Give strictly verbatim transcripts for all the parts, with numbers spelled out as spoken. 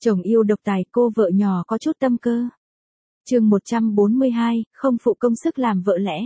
Chồng yêu độc tài, cô vợ nhỏ có chút tâm cơ. Chương một trăm bốn mươi hai, không phụ công sức làm vợ lẽ.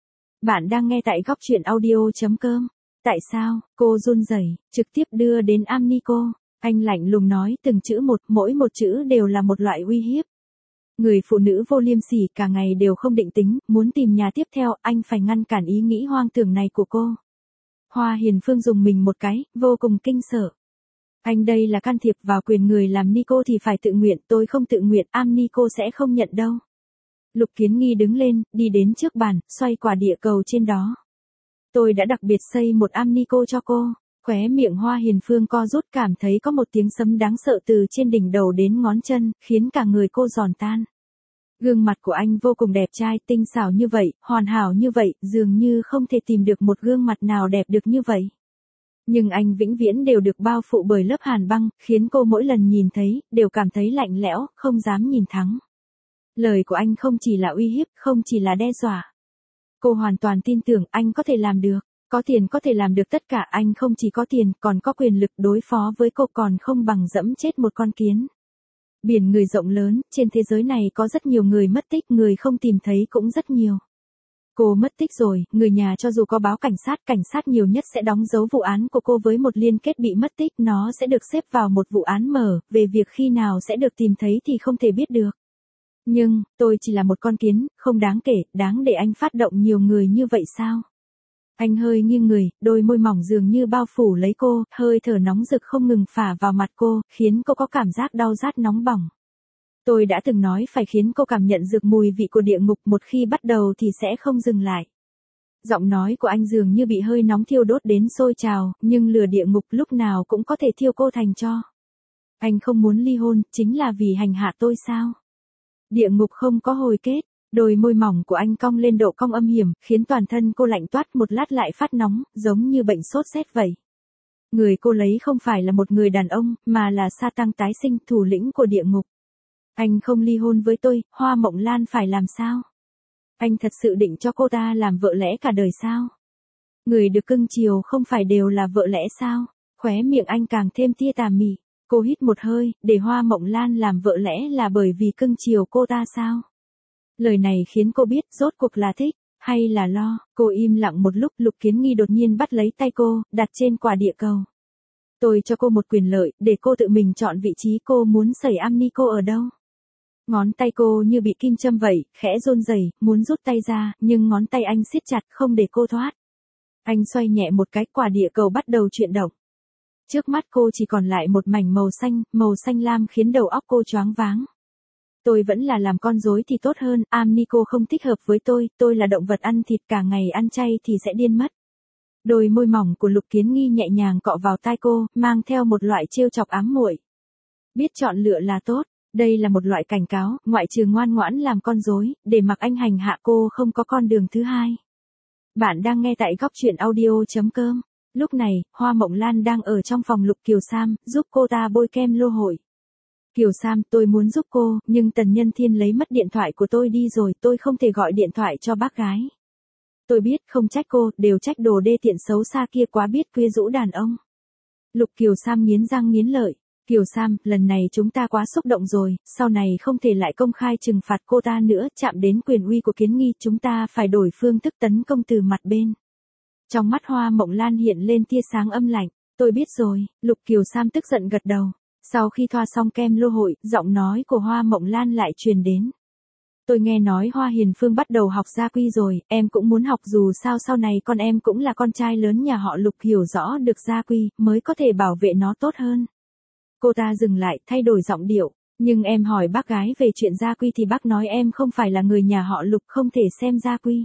Bạn đang nghe tại góc truyện audio chấm com. Tại sao, cô run rẩy, trực tiếp đưa đến Amnico. Anh lạnh lùng nói từng chữ một, mỗi một chữ đều là một loại uy hiếp. Người phụ nữ vô liêm sỉ cả ngày đều không định tính, muốn tìm nhà tiếp theo, anh phải ngăn cản ý nghĩ hoang tưởng này của cô. Hoa Hiền Phương dùng mình một cái, vô cùng kinh sợ. Anh đây là can thiệp vào quyền người làm Nico thì phải tự nguyện, tôi không tự nguyện, Amnico sẽ không nhận đâu. Lục Kiến Nghi đứng lên, đi đến trước bàn, xoay quả địa cầu trên đó. Tôi đã đặc biệt xây một Amnico cho cô. Khóe miệng Hoa Hiền Phương co rút, cảm thấy có một tiếng sấm đáng sợ từ trên đỉnh đầu đến ngón chân, khiến cả người cô giòn tan. Gương mặt của anh vô cùng đẹp trai, tinh xảo như vậy, hoàn hảo như vậy, dường như không thể tìm được một gương mặt nào đẹp được như vậy. Nhưng anh vĩnh viễn đều được bao phủ bởi lớp hàn băng, khiến cô mỗi lần nhìn thấy, đều cảm thấy lạnh lẽo, không dám nhìn thẳng. Lời của anh không chỉ là uy hiếp, không chỉ là đe dọa. Cô hoàn toàn tin tưởng anh có thể làm được. Có tiền có thể làm được tất cả, anh không chỉ có tiền, còn có quyền lực, đối phó với cô còn không bằng dẫm chết một con kiến. Biển người rộng lớn, trên thế giới này có rất nhiều người mất tích, người không tìm thấy cũng rất nhiều. Cô mất tích rồi, người nhà cho dù có báo cảnh sát, cảnh sát nhiều nhất sẽ đóng dấu vụ án của cô với một liên kết bị mất tích, nó sẽ được xếp vào một vụ án mở, về việc khi nào sẽ được tìm thấy thì không thể biết được. Nhưng, tôi chỉ là một con kiến, không đáng kể, đáng để anh phát động nhiều người như vậy sao? Anh hơi nghiêng người, đôi môi mỏng dường như bao phủ lấy cô, hơi thở nóng rực không ngừng phả vào mặt cô, khiến cô có cảm giác đau rát nóng bỏng. Tôi đã từng nói phải khiến cô cảm nhận được mùi vị của địa ngục, một khi bắt đầu thì sẽ không dừng lại. Giọng nói của anh dường như bị hơi nóng thiêu đốt đến sôi trào, nhưng lửa địa ngục lúc nào cũng có thể thiêu cô thành tro. Anh không muốn ly hôn, chính là vì hành hạ tôi sao? Địa ngục không có hồi kết. Đôi môi mỏng của anh cong lên độ cong âm hiểm, khiến toàn thân cô lạnh toát, một lát lại phát nóng, giống như bệnh sốt rét vậy. Người cô lấy không phải là một người đàn ông, mà là sa tăng tái sinh, thủ lĩnh của địa ngục. Anh không ly hôn với tôi, Hoa Mộng Lan phải làm sao? Anh thật sự định cho cô ta làm vợ lẽ cả đời sao? Người được cưng chiều không phải đều là vợ lẽ sao? Khóe miệng anh càng thêm tia tà mị. Cô hít một hơi, để Hoa Mộng Lan làm vợ lẽ là bởi vì cưng chiều cô ta sao? Lời này khiến cô biết rốt cuộc là thích, hay là lo. Cô im lặng một lúc, Lục Kiến Nghi đột nhiên bắt lấy tay cô, đặt trên quả địa cầu. Tôi cho cô một quyền lợi, để cô tự mình chọn vị trí cô muốn sẩy Amnico ở đâu. Ngón tay cô như bị kim châm vậy, khẽ run rẩy, muốn rút tay ra, nhưng ngón tay anh siết chặt không để cô thoát. Anh xoay nhẹ một cái, quả địa cầu bắt đầu chuyển động. Trước mắt cô chỉ còn lại một mảnh màu xanh, màu xanh lam khiến đầu óc cô choáng váng. Tôi vẫn là làm con rối thì tốt hơn, Amnico không thích hợp với tôi, tôi là động vật ăn thịt, cả ngày ăn chay thì sẽ điên mất. Đôi môi mỏng của Lục Kiến Nghi nhẹ nhàng cọ vào tai cô, mang theo một loại trêu chọc ám muội. Biết chọn lựa là tốt, đây là một loại cảnh cáo, ngoại trừ ngoan ngoãn làm con rối, để mặc anh hành hạ cô không có con đường thứ hai. Bạn đang nghe tại góc truyện audio chấm com. Lúc này, Hoa Mộng Lan đang ở trong phòng Lục Kiều Sam, giúp cô ta bôi kem lô hội. Kiều Sam, tôi muốn giúp cô, nhưng Tần Nhân Thiên lấy mất điện thoại của tôi đi rồi, tôi không thể gọi điện thoại cho bác gái. Tôi biết, không trách cô, đều trách đồ đê tiện xấu xa kia quá biết quyến rũ đàn ông. Lục Kiều Sam nghiến răng nghiến lợi. Kiều Sam, lần này chúng ta quá xúc động rồi, sau này không thể lại công khai trừng phạt cô ta nữa, chạm đến quyền uy của Kiến Nghi, chúng ta phải đổi phương thức tấn công từ mặt bên. Trong mắt Hoa Mộng Lan hiện lên tia sáng âm lạnh. Tôi biết rồi, Lục Kiều Sam tức giận gật đầu. Sau khi thoa xong kem lô hội, giọng nói của Hoa Mộng Lan lại truyền đến. Tôi nghe nói Hoa Hiền Phương bắt đầu học gia quy rồi, em cũng muốn học, dù sao sau này con em cũng là con trai lớn nhà họ Lục, hiểu rõ được gia quy, mới có thể bảo vệ nó tốt hơn. Cô ta dừng lại, thay đổi giọng điệu. Nhưng em hỏi bác gái về chuyện gia quy thì bác nói em không phải là người nhà họ Lục, không thể xem gia quy.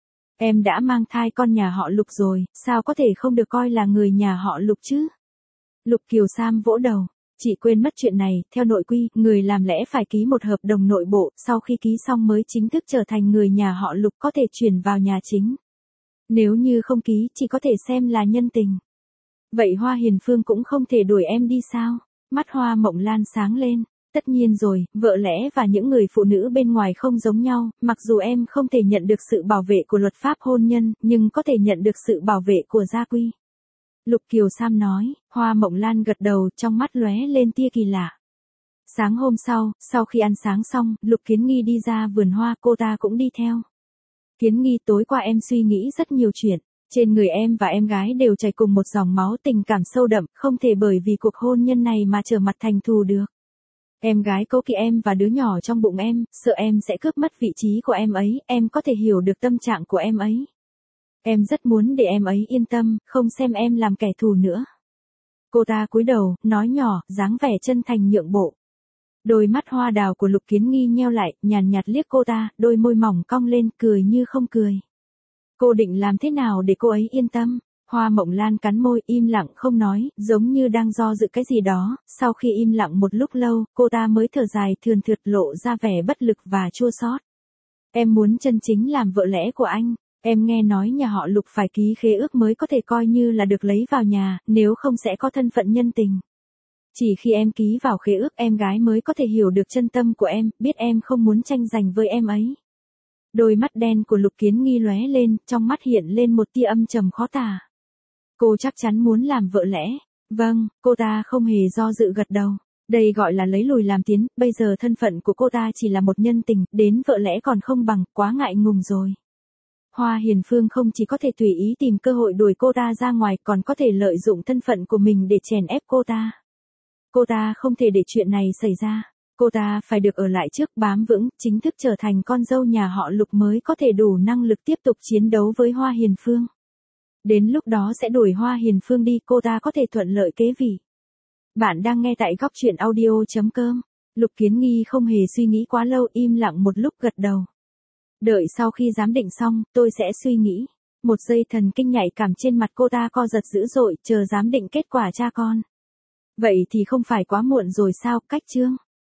Em đã mang thai con nhà họ Lục rồi, sao có thể không được coi là người nhà họ Lục chứ? Lục Kiều Sam vỗ đầu. Chị quên mất chuyện này, theo nội quy, người làm lẽ phải ký một hợp đồng nội bộ, sau khi ký xong mới chính thức trở thành người nhà họ Lục, có thể chuyển vào nhà chính. Nếu như không ký, chỉ có thể xem là nhân tình. Vậy Hoa Hiền Phương cũng không thể đuổi em đi sao? Mắt Hoa Mộng Lan sáng lên. Tất nhiên rồi, vợ lẽ và những người phụ nữ bên ngoài không giống nhau, mặc dù em không thể nhận được sự bảo vệ của luật pháp hôn nhân, nhưng có thể nhận được sự bảo vệ của gia quy. Lục Kiều Sam nói. Hoa Mộng Lan gật đầu, trong mắt lóe lên tia kỳ lạ. Sáng hôm sau, sau khi ăn sáng xong, Lục Kiến Nghi đi ra vườn hoa, cô ta cũng đi theo. Kiến Nghi, tối qua em suy nghĩ rất nhiều chuyện. Trên người em và em gái đều chảy cùng một dòng máu tình cảm sâu đậm, không thể bởi vì cuộc hôn nhân này mà trở mặt thành thù được. Em gái cố kỵ em và đứa nhỏ trong bụng em, sợ em sẽ cướp mất vị trí của em ấy, em có thể hiểu được tâm trạng của em ấy. Em rất muốn để em ấy yên tâm, không xem em làm kẻ thù nữa. Cô ta cúi đầu, nói nhỏ, dáng vẻ chân thành nhượng bộ. Đôi mắt hoa đào của Lục Kiến Nghi nheo lại, nhàn nhạt liếc cô ta, đôi môi mỏng cong lên, cười như không cười. Cô định làm thế nào để cô ấy yên tâm? Hoa Mộng Lan cắn môi, im lặng không nói, giống như đang do dự cái gì đó, sau khi im lặng một lúc lâu, cô ta mới thở dài thườn thượt lộ ra vẻ bất lực và chua xót. Em muốn chân chính làm vợ lẽ của anh, em nghe nói nhà họ Lục phải ký khế ước mới có thể coi như là được lấy vào nhà, nếu không sẽ có thân phận nhân tình. Chỉ khi em ký vào khế ước em gái mới có thể hiểu được chân tâm của em, biết em không muốn tranh giành với em ấy. Đôi mắt đen của Lục Kiến Nghi lóe lên, trong mắt hiện lên một tia âm trầm khó tả. Cô chắc chắn muốn làm vợ lẽ. Vâng, cô ta không hề do dự gật đầu. Đây gọi là lấy lùi làm tiến, bây giờ thân phận của cô ta chỉ là một nhân tình, đến vợ lẽ còn không bằng, quá ngại ngùng rồi. Hoa Hiền Phương không chỉ có thể tùy ý tìm cơ hội đuổi cô ta ra ngoài, còn có thể lợi dụng thân phận của mình để chèn ép cô ta. Cô ta không thể để chuyện này xảy ra. Cô ta phải được ở lại trước, bám vững, chính thức trở thành con dâu nhà họ Lục mới có thể đủ năng lực tiếp tục chiến đấu với Hoa Hiền Phương. Đến lúc đó sẽ đuổi Hoa Hiền Phương đi, cô ta có thể thuận lợi kế vị. Bạn đang nghe tại góc truyện audio chấm com. Lục Kiến Nghi không hề suy nghĩ quá lâu, im lặng một lúc gật đầu. Đợi sau khi giám định xong, tôi sẽ suy nghĩ. Một giây thần kinh nhạy cảm trên mặt cô ta co giật dữ dội, chờ giám định kết quả cha con. Vậy thì không phải quá muộn rồi sao, cách chương.